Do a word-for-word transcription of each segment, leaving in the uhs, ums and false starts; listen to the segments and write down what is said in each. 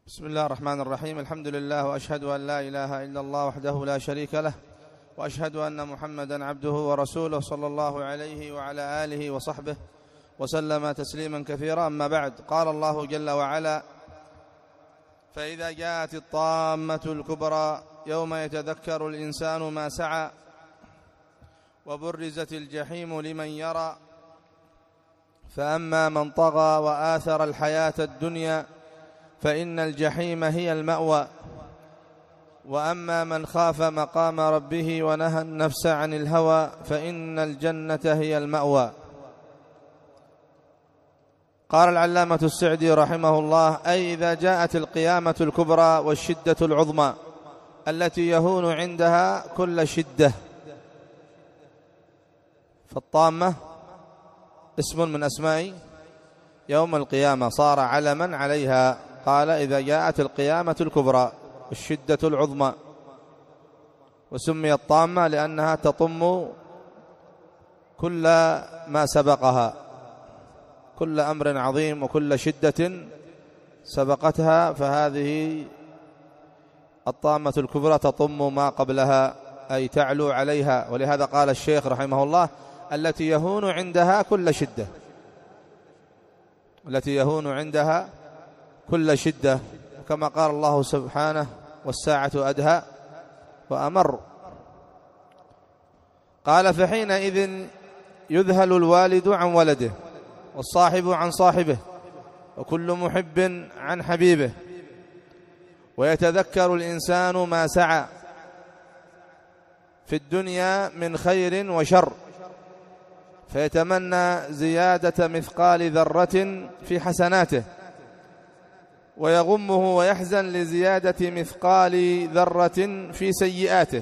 بسم الله الرحمن الرحيم. الحمد لله، وأشهد أن لا إله إلا الله وحده لا شريك له، وأشهد أن محمدا عبده ورسوله صلى الله عليه وعلى آله وصحبه وسلم تسليما كثيرا. أما بعد، قال الله جل وعلا: فإذا جاءت الطامة الكبرى يوم يتذكر الإنسان ما سعى وبرزت الجحيم لمن يرى فأما من طغى وآثر الحياة الدنيا فإن الجحيم هي المأوى وأما من خاف مقام ربه ونهى النفس عن الهوى فإن الجنة هي المأوى. قال العلامة السعدي رحمه الله: أي إذا جاءت القيامة الكبرى والشدة العظمى التي يهون عندها كل شدة. فالطامة اسم من أسماء يوم القيامة، صار علما عليها. قال: إذا جاءت القيامة الكبرى والشدة العظمى، وسميت طامة لأنها تطم كل ما سبقها، كل أمر عظيم وكل شدة سبقتها، فهذه الطامة الكبرى تطم ما قبلها، أي تعلو عليها. ولهذا قال الشيخ رحمه الله: التي يهون عندها كل شدة، التي يهون عندها كل شدة، كما قال الله سبحانه: والساعة أدهى وأمر. قال: فحينئذ يذهل الوالد عن ولده، والصاحب عن صاحبه، وكل محب عن حبيبه، ويتذكر الإنسان ما سعى في الدنيا من خير وشر، فيتمنى زيادة مثقال ذرة في حسناته، ويغمه ويحزن لزيادة مثقال ذرة في سيئاته،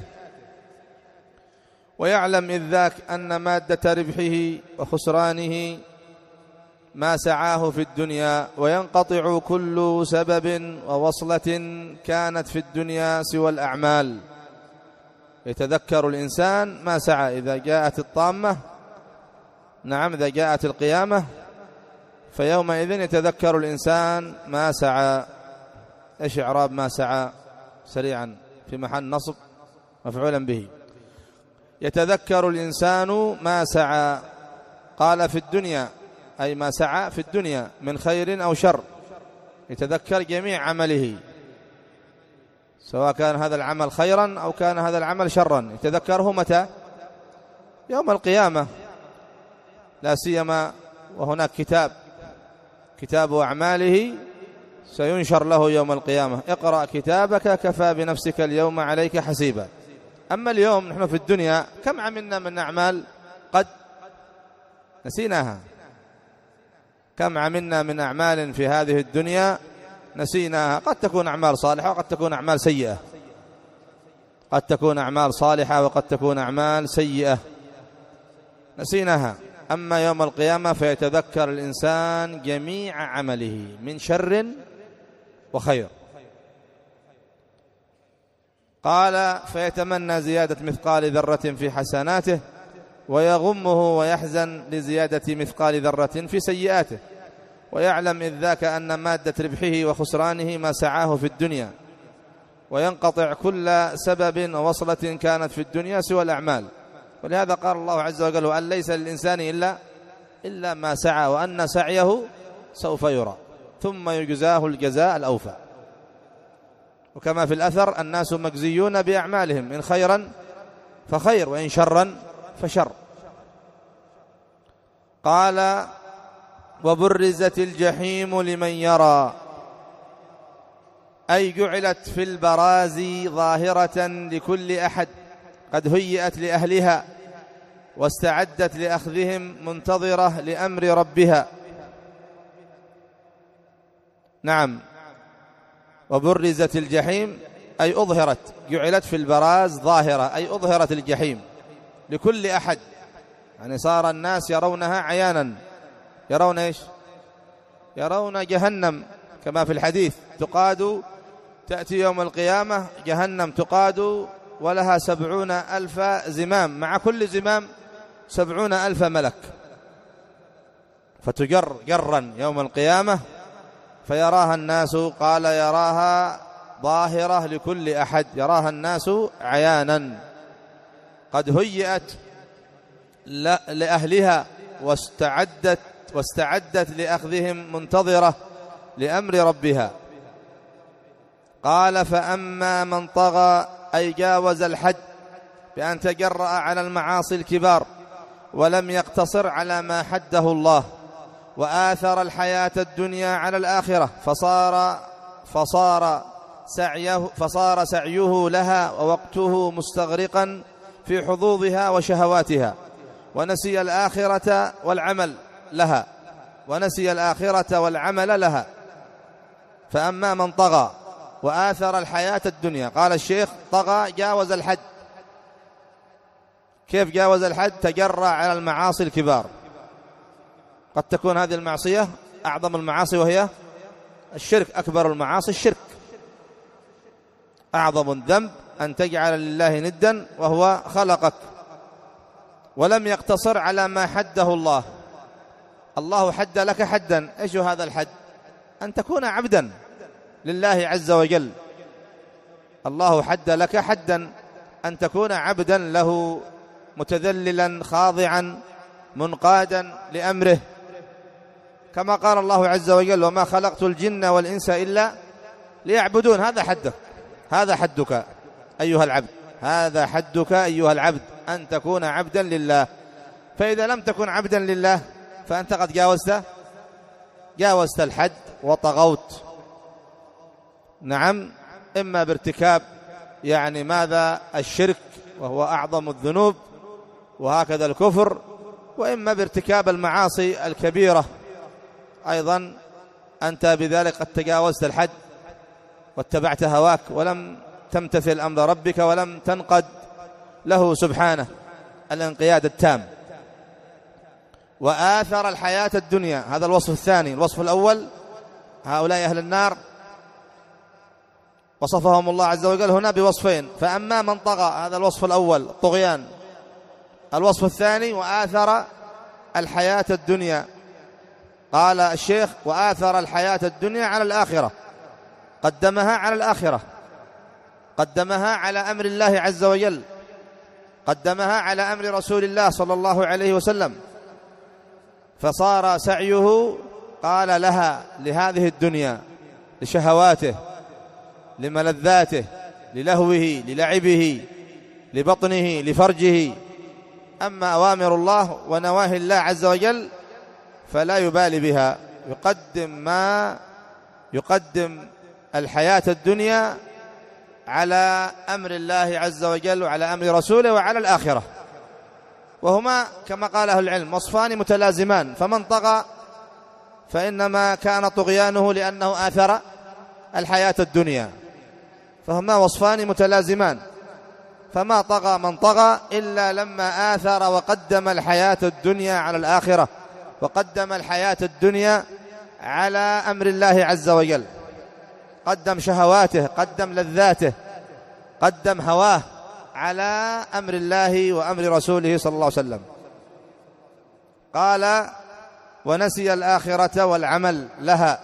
ويعلم إذ ذاك أن مادة ربحه وخسرانه ما سعاه في الدنيا، وينقطع كل سبب ووصلة كانت في الدنيا سوى الأعمال. يتذكر الإنسان ما سعى إذا جاءت الطامة، نعم إذا جاءت القيامة، فيومئذ يتذكر الإنسان ما سعى. إيش إعراب ما سعى؟ سريعا، في محل نصب مفعولا به. يتذكر الإنسان ما سعى، قال في الدنيا، أي ما سعى في الدنيا من خير أو شر، يتذكر جميع عمله، سواء كان هذا العمل خيرا أو كان هذا العمل شرا، يتذكره متى؟ يوم القيامة، لا سيما وهناك كتاب كتاب أعماله سينشر له يوم القيامة: اقرأ كتابك كفى بنفسك اليوم عليك حسيبا. أما اليوم نحن في الدنيا كم عملنا من أعمال قد نسيناها؟ كم عملنا من أعمال في هذه الدنيا نسيناها؟ قد تكون أعمال صالحة وقد تكون أعمال سيئة، قد تكون أعمال صالحة وقد تكون أعمال سيئة نسيناها. أما يوم القيامة فيتذكر الإنسان جميع عمله من شر وخير. قال: فيتمنى زيادة مثقال ذرة في حسناته، ويغمه ويحزن لزيادة مثقال ذرة في سيئاته، ويعلم إذ ذاك أن مادة ربحه وخسرانه ما سعاه في الدنيا، وينقطع كل سبب ووصلة كانت في الدنيا سوى الأعمال. ولهذا قال الله عز وجل: وأن ليس للإنسان إلا إلا ما سعى وأن سعيه سوف يرى ثم يجزاه الجزاء الأوفى. وكما في الأثر: الناس مجزيون بأعمالهم، إن خيرا فخير وإن شرا فشر. قال: وبرزت الجحيم لمن يرى، أي جعلت في البراز ظاهرة لكل أحد، قد هيئت لأهلها واستعدت لأخذهم منتظرة لأمر ربها. نعم، وبرزت الجحيم أي أظهرت، جعلت في البراز ظاهرة، أي أظهرت الجحيم لكل أحد، يعني صار الناس يرونها عيانا. يرون إيش؟ يرون جهنم، كما في الحديث: تقاد تأتي يوم القيامة جهنم تقاد ولها سبعون ألف زمام، مع كل زمام سبعون ألف ملك، فتجر جرا يوم القيامة فيراها الناس، قال يراها ظاهرة لكل أحد، يراها الناس عيانا، قد هيئت لأهلها واستعدت واستعدت لأخذهم، منتظرة لأمر ربها. قال فأما من طغى أي جاوز الحد بأن تجرأ على المعاصي الكبار ولم يقتصر على ما حده الله، وآثر الحياة الدنيا على الآخرة، فصار فصار سعيه فصار سعيه لها ووقته مستغرقا في حظوظها وشهواتها، ونسي الآخرة والعمل لها ونسي الآخرة والعمل لها. فأما من طغى وآثر الحياة الدنيا، قال الشيخ طغى جاوز الحد. كيف جاوز الحد؟ تجرأ على المعاصي الكبار. قد تكون هذه المعصية أعظم المعاصي وهي الشرك، أكبر المعاصي الشرك، أعظم الذنب أن تجعل لله ندا وهو خلقك. ولم يقتصر على ما حده الله، الله حد لك حدا. إيش هذا الحد؟ أن تكون عبدا لله عز وجل. الله حد لك حدا أن تكون عبدا له، متذللا خاضعا منقادا لأمره، كما قال الله عز وجل وما خلقت الجن والإنس إلا ليعبدون. هذا حدك، هذا حدك أيها العبد، هذا حدك أيها العبد، أن تكون عبدا لله. فإذا لم تكن عبدا لله فأنت قد جاوزت جاوزت الحد وطغوت. نعم، إما بارتكاب يعني ماذا الشرك وهو أعظم الذنوب، وهكذا الكفر، وإما بارتكاب المعاصي الكبيرة أيضا، أنت بذلك قد تجاوزت الحد واتبعت هواك ولم تمتثل أمر ربك ولم تنقد له سبحانه الانقياد التام. وآثر الحياة الدنيا، هذا الوصف الثاني. الوصف الأول هؤلاء أهل النار وصفهم الله عز وجل هنا بوصفين: فأما من طغى، هذا الوصف الأول طغيان. الوصف الثاني وآثر الحياة الدنيا. قال الشيخ وآثر الحياة الدنيا على الآخرة، قدمها على الآخرة، قدمها على أمر الله عز وجل، قدمها على أمر رسول الله صلى الله عليه وسلم، فصار سعيه قال لها لهذه الدنيا، لشهواته، لملذاته، للهوه، للعبه، لبطنه، لفرجه. أما أوامر الله ونواهي الله عز وجل فلا يبالي بها، يقدم ما يقدم الحياة الدنيا على أمر الله عز وجل وعلى أمر رسوله وعلى الآخرة، وهما كما قال أهل العلم وصفان متلازمان. فمن طغى فإنما كان طغيانه لأنه آثر الحياة الدنيا، فهما وصفان متلازمان. فما طغى من طغى إلا لما آثر وقدم الحياة الدنيا على الآخرة، وقدم الحياة الدنيا على أمر الله عز وجل، قدم شهواته، قدم لذاته، قدم هواه على أمر الله وأمر رسوله صلى الله عليه وسلم. قال ونسي الآخرة والعمل لها،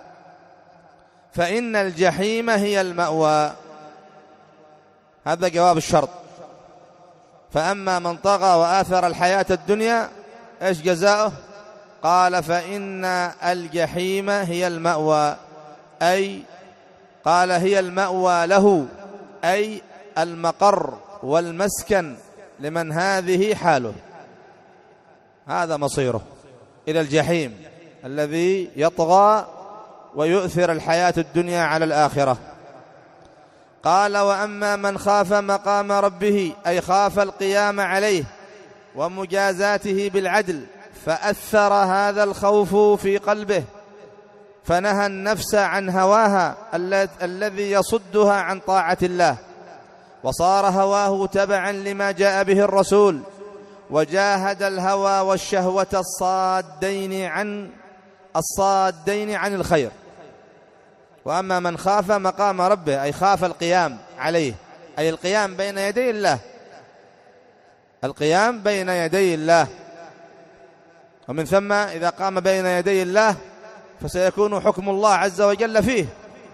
فإن الجحيم هي المأوى. هذا جواب الشرط. فأما من طغى وآثر الحياة الدنيا إيش جزاؤه؟ قال فإن الجحيم هي المأوى، أي قال هي المأوى له، أي المقر والمسكن لمن هذه حاله، هذا مصيره إلى الجحيم الذي يطغى ويؤثر الحياة الدنيا على الآخرة. قال وأما من خاف مقام ربه، أي خاف القيام عليه ومجازاته بالعدل، فأثر هذا الخوف في قلبه، فنهى النفس عن هواها الذي يصدها عن طاعة الله، وصار هواه تبعا لما جاء به الرسول، وجاهد الهوى والشهوة الصادين عن الصادين عن الخير. وأما من خاف مقام ربه، أي خاف القيام عليه، أي القيام بين يدي الله، القيام بين يدي الله. ومن ثم إذا قام بين يدي الله فسيكون حكم الله عز وجل فيه،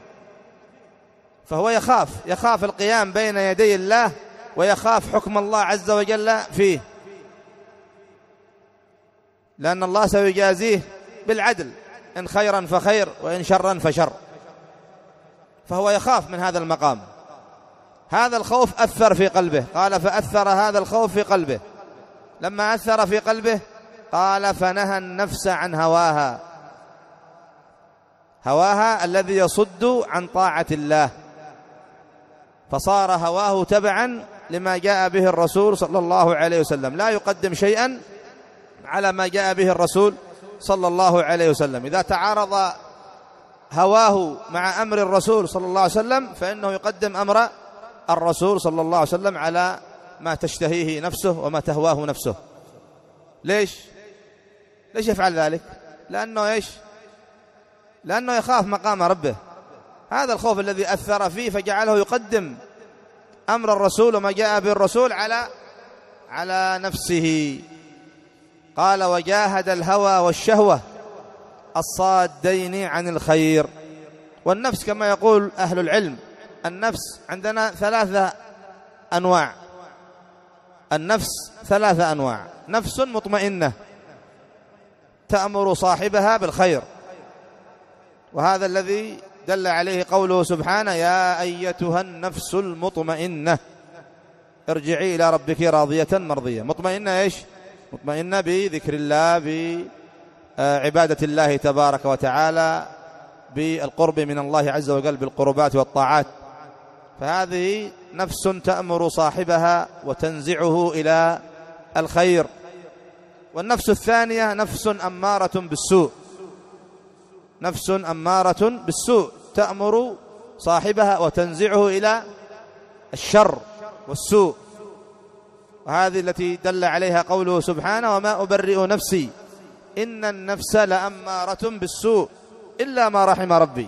فهو يخاف يخاف القيام بين يدي الله، ويخاف حكم الله عز وجل فيه، لأن الله سيجازيه بالعدل، إن خيرا فخير وإن شرا فشر، فهو يخاف من هذا المقام. هذا الخوف أثر في قلبه، قال فأثر هذا الخوف في قلبه. لما أثر في قلبه قال فنهى النفس عن هواها، هواها الذي يصد عن طاعة الله، فصار هواه تبعا لما جاء به الرسول صلى الله عليه وسلم، لا يقدم شيئا على ما جاء به الرسول صلى الله عليه وسلم. إذا تعارض هواه مع أمر الرسول صلى الله عليه وسلم فإنه يقدم أمر الرسول صلى الله عليه وسلم على ما تشتهيه نفسه وما تهواه نفسه. ليش؟ ليش يفعل ذلك؟ لأنه إيش؟ لأنه يخاف مقام ربه. هذا الخوف الذي أثر فيه فجعله يقدم أمر الرسول وما جاء به الرسول على على نفسه. قال وجاهد الهوى والشهوة الصادين عن الخير. والنفس كما يقول أهل العلم، النفس عندنا ثلاثة أنواع، النفس ثلاثة أنواع. نفس مطمئنة تأمر صاحبها بالخير، وهذا الذي دل عليه قوله سبحانه يا أيتها النفس المطمئنة ارجعي إلى ربك راضية مرضية. مطمئنة إيش؟ مطمئنة بذكر الله، بعبادة الله تبارك وتعالى، بالقرب من الله عز وجل بالقربات والطاعات. فهذه نفس تأمر صاحبها وتنزعه إلى الخير. والنفس الثانية نفس أمارة بالسوء، نفس أمارة بالسوء تأمر صاحبها وتنزعه إلى الشر والسوء، وهذه التي دل عليها قوله سبحانه وما أبرئ نفسي إن النفس لأمارة بالسوء إلا ما رحم ربي.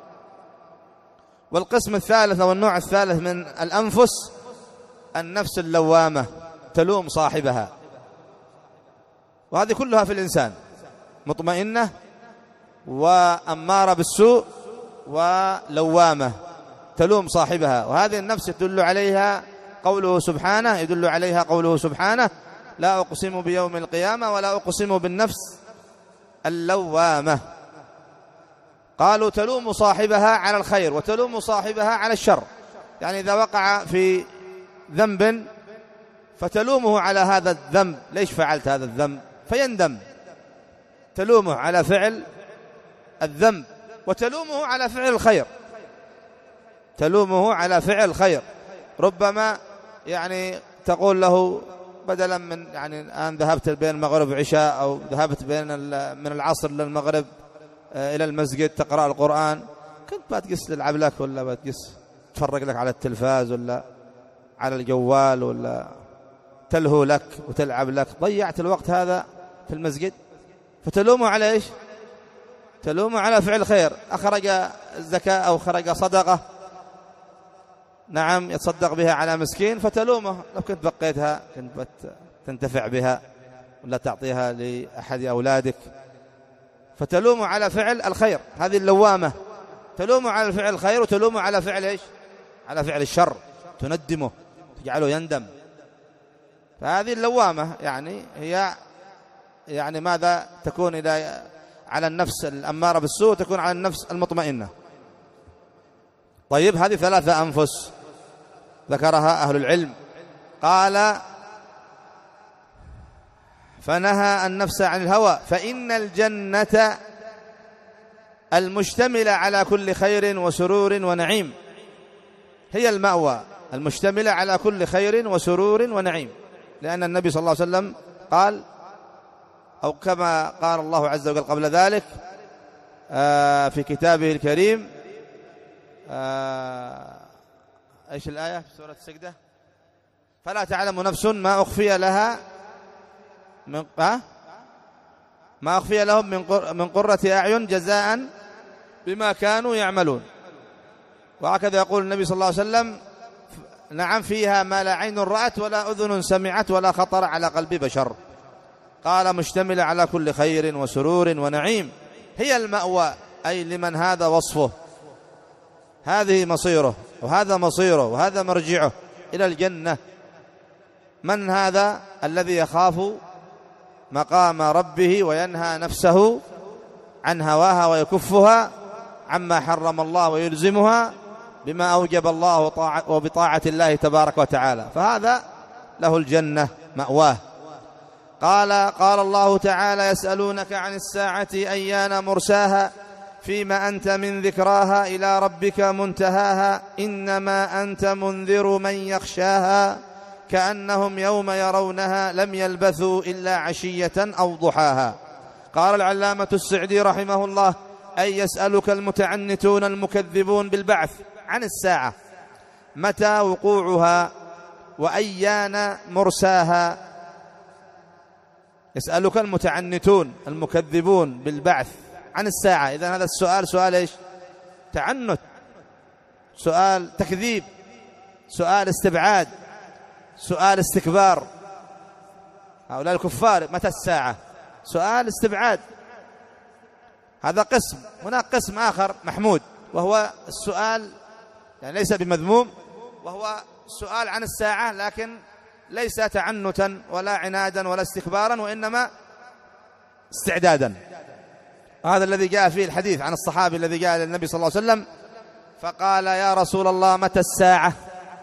والقسم الثالث والنوع الثالث من الأنفس النفس اللوامة تلوم صاحبها، وهذه كلها في الإنسان، مطمئنة وأمارة بالسوء ولوامة تلوم صاحبها. وهذه النفس يدل عليها قوله سبحانه يدل عليها قوله سبحانه لا أقسم بيوم القيامة ولا أقسم بالنفس اللوامة. قالوا تلوم صاحبها على الخير وتلوم صاحبها على الشر، يعني إذا وقع في ذنب فتلومه على هذا الذنب، ليش فعلت هذا الذنب؟ فيندم، تلومه على فعل الذنب، وتلومه على فعل الخير، تلومه على فعل الخير. ربما يعني تقول له بدلا من يعني الآن ذهبت بين المغرب وعشاء أو ذهبت بين من العصر للمغرب إلى المسجد تقرأ القرآن، كنت بتقص تلعب لك ولا بتقص تفرق لك على التلفاز ولا على الجوال ولا تلهو لك وتلعب لك، ضيعت الوقت هذا في المسجد. فتلومه على إيش؟ تلومه على فعل خير، أخرج الزكاة أو خرج صدقة، نعم يتصدق بها على مسكين، فتلومه لو كنت بقيتها كنت تنتفع بها ولا تعطيها لأحد أولادك، فتلومه على فعل الخير. هذه اللوامة تلومه على فعل الخير وتلومه على فعل إيش؟ على فعل الشر، تندمه تجعله يندم. فهذه اللوامة يعني هي يعني ماذا تكون إلى على النفس الأمارة بالسوء، تكون على النفس المطمئنة. طيب هذه ثلاثة أنفس ذكرها أهل العلم. قال فنهى النفس عن الهوى فإن الجنة المشتملة على كل خير وسرور ونعيم هي المأوى، المشتملة على كل خير وسرور ونعيم، لأن النبي صلى الله عليه وسلم قال أو كما قال الله عز وجل قبل ذلك في كتابه الكريم، ايش الآية في سورة السجدة؟ فلا تعلم نفس ما أخفي لها من ما أخفي لهم من قرة أعين جزاء بما كانوا يعملون. وهكذا يقول النبي صلى الله عليه وسلم نعم فيها ما لا عين رأت ولا أذن سمعت ولا خطر على قلب بشر. قال مشتمل على كل خير وسرور ونعيم. هي المأوى، أي لمن هذا وصفه، هذه مصيره وهذا مصيره وهذا مرجعه إلى الجنة. من هذا الذي يخاف مقام ربه وينهى نفسه عن هواها ويكفها عما حرم الله ويلزمها بما أوجب الله وبطاعة الله تبارك وتعالى، فهذا له الجنة مأواه. قال قال الله تعالى: يسألونك عن الساعة أيان مرساها فيما أنت من ذكراها إلى ربك منتهاها إنما أنت منذر من يخشاها كأنهم يوم يرونها لم يلبثوا إلا عشية أو ضحاها. قال العلامة السعدي رحمه الله: أي يسألك المتعنتون المكذبون بالبعث عن الساعة متى وقوعها وأيان مرساها. يسألك المتعنتون المكذبون بالبعث عن الساعة، إذن هذا السؤال سؤال إيش؟ تعنت، سؤال تكذيب، سؤال استبعاد، سؤال استكبار. هؤلاء الكفار متى الساعة؟ سؤال استبعاد، هذا قسم. هناك قسم آخر محمود وهو السؤال يعني ليس بمذموم، وهو السؤال عن الساعة لكن ليس تعنتا ولا عنادا ولا استكبارا وإنما استعدادا. هذا الذي جاء فيه الحديث عن الصحابي الذي جاء إلى النبي صلى الله عليه وسلم فقال: يا رسول الله متى الساعة؟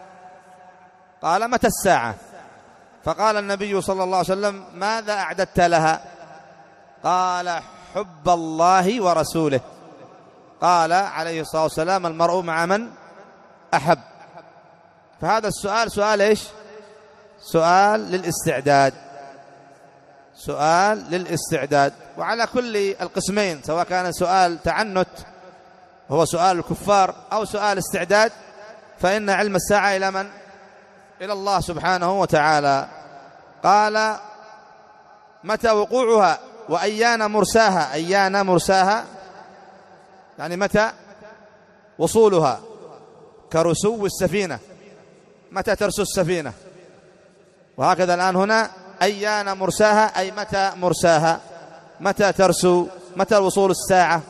قال: متى الساعة؟ فقال النبي صلى الله عليه وسلم: ماذا أعددت لها؟ قال: حب الله ورسوله. قال عليه الصلاة والسلام: المرء مع من أحب. فهذا السؤال سؤال إيش؟ سؤال للاستعداد، سؤال للاستعداد. وعلى كل القسمين سواء كان سؤال تعنت هو سؤال الكفار أو سؤال استعداد فإن علم الساعة إلى من؟ إلى الله سبحانه وتعالى. قال: متى وقوعها وأيان مرساها. أيان مرساها يعني متى وصولها، كرسو السفينة، متى ترسو السفينة. وهكذا الآن هنا أيان مرساها أي متى مرساها، متى ترسو، متى وصول الساعة،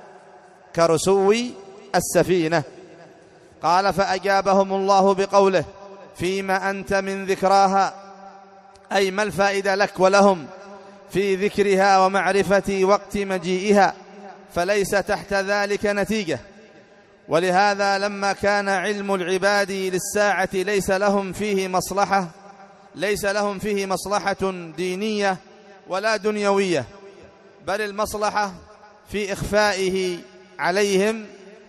كرسو السفينة. قال: فأجابهم الله بقوله: فيما أنت من ذكراها، أي ما الفائدة لك ولهم في ذكرها ومعرفة وقت مجيئها، فليس تحت ذلك نتيجة. ولهذا لما كان علم العباد للساعة ليس لهم فيه مصلحة ليس لهم فيه مصلحة دينية ولا دنيوية، بل المصلحة في إخفائه عليهم،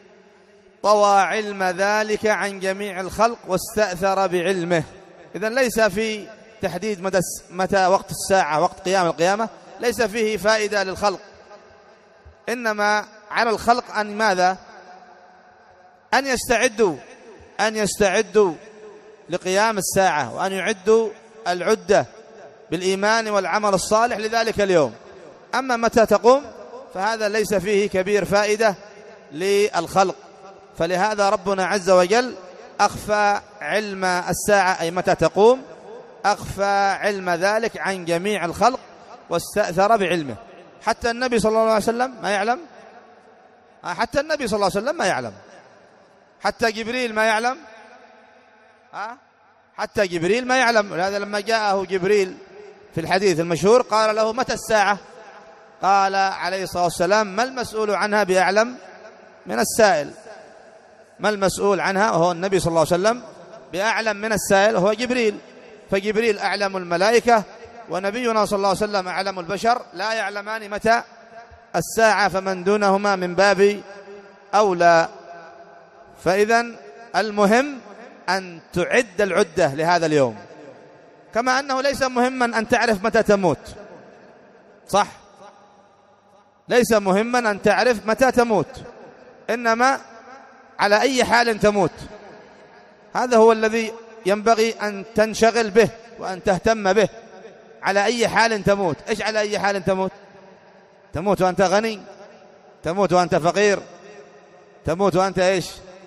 طوى علم ذلك عن جميع الخلق واستأثر بعلمه. إذن ليس في تحديد متى وقت الساعة، وقت قيام القيامة، ليس فيه فائدة للخلق، إنما على الخلق أن ماذا؟ أن يستعدوا أن يستعدوا لقيام الساعة، وأن يعدوا العدة بالإيمان والعمل الصالح لذلك اليوم. أما متى تقوم فهذا ليس فيه كبير فائدة للخلق. فلهذا ربنا عز وجل أخفى علم الساعة أي متى تقوم، أخفى علم ذلك عن جميع الخلق واستأثر بعلمه. حتى النبي صلى الله عليه وسلم ما يعلم، حتى النبي صلى الله عليه وسلم ما يعلم، حتى جبريل ما يعلم، ها؟ حتى جبريل ما يعلم. ولهذا لما جاءه جبريل في الحديث المشهور قال له: متى الساعة؟ قال عليه الصلاة والسلام: ما المسؤول عنها بأعلم من السائل. ما المسؤول عنها وهو النبي صلى الله عليه وسلم بأعلم من السائل وهو جبريل. فجبريل أعلم الملائكة، ونبينا صلى الله عليه وسلم أعلم البشر، لا يعلمان متى الساعة، فمن دونهما من باب أولى. فإذن المهم أن تعد العدة لهذا اليوم، كما أنه ليس مهما أن تعرف متى تموت، صح؟ ليس مهما أن تعرف متى تموت، إنما على أي حال تموت، هذا هو الذي ينبغي أن تنشغل به وأن تهتم به. على أي حال تموت. إيش على أي حال تموت؟ تموت وأنت غني، تموت وأنت فقير، تموت وأنت إيش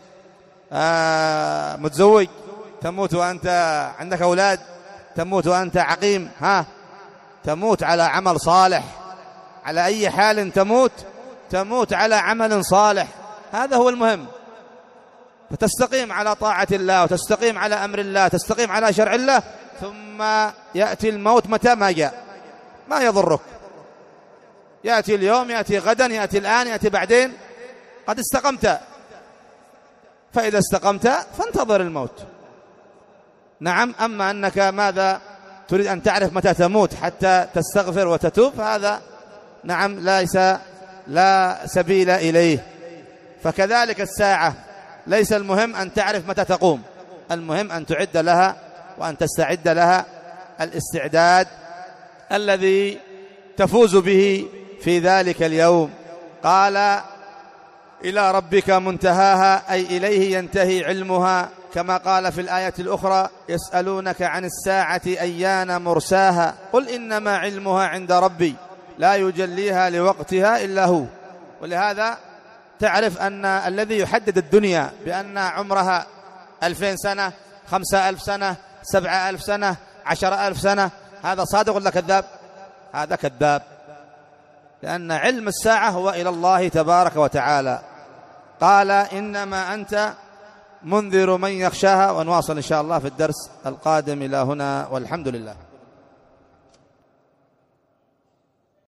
آه متزوج، تموت وأنت عندك أولاد، تموت وأنت عقيم، ها تموت على عمل صالح. على أي حال تموت تموت على عمل صالح، هذا هو المهم، فتستقيم على طاعة الله وتستقيم على أمر الله، تستقيم على شرع الله، ثم يأتي الموت متى ما جاء، ما يضرك، يأتي اليوم، يأتي غدا، يأتي الآن، يأتي بعدين، قد استقمت. فإذا استقمت فانتظر الموت. نعم. أما أنك ماذا تريد أن تعرف متى تموت حتى تستغفر وتتوب، فهذا نعم ليس لا سبيل إليه. فكذلك الساعة ليس المهم أن تعرف متى تقوم، المهم أن تعد لها وأن تستعد لها الاستعداد الذي تفوز به في ذلك اليوم. قال: إلى ربك منتهاها، أي إليه ينتهي علمها، كما قال في الآية الأخرى: يسألونك عن الساعة أيان مرساها قل إنما علمها عند ربي لا يجليها لوقتها إلا هو. ولهذا تعرف أن الذي يحدد الدنيا بأن عمرها ألفين سنة، خمسة ألف سنة، سبعة ألف سنة، عشر ألف سنة، هذا صادق ولا كذاب؟ هذا كذاب، لأن علم الساعة هو إلى الله تبارك وتعالى. قال: إنما أنت منذر من يخشاها. ونواصل إن شاء الله في الدرس القادم. إلى هنا والحمد لله.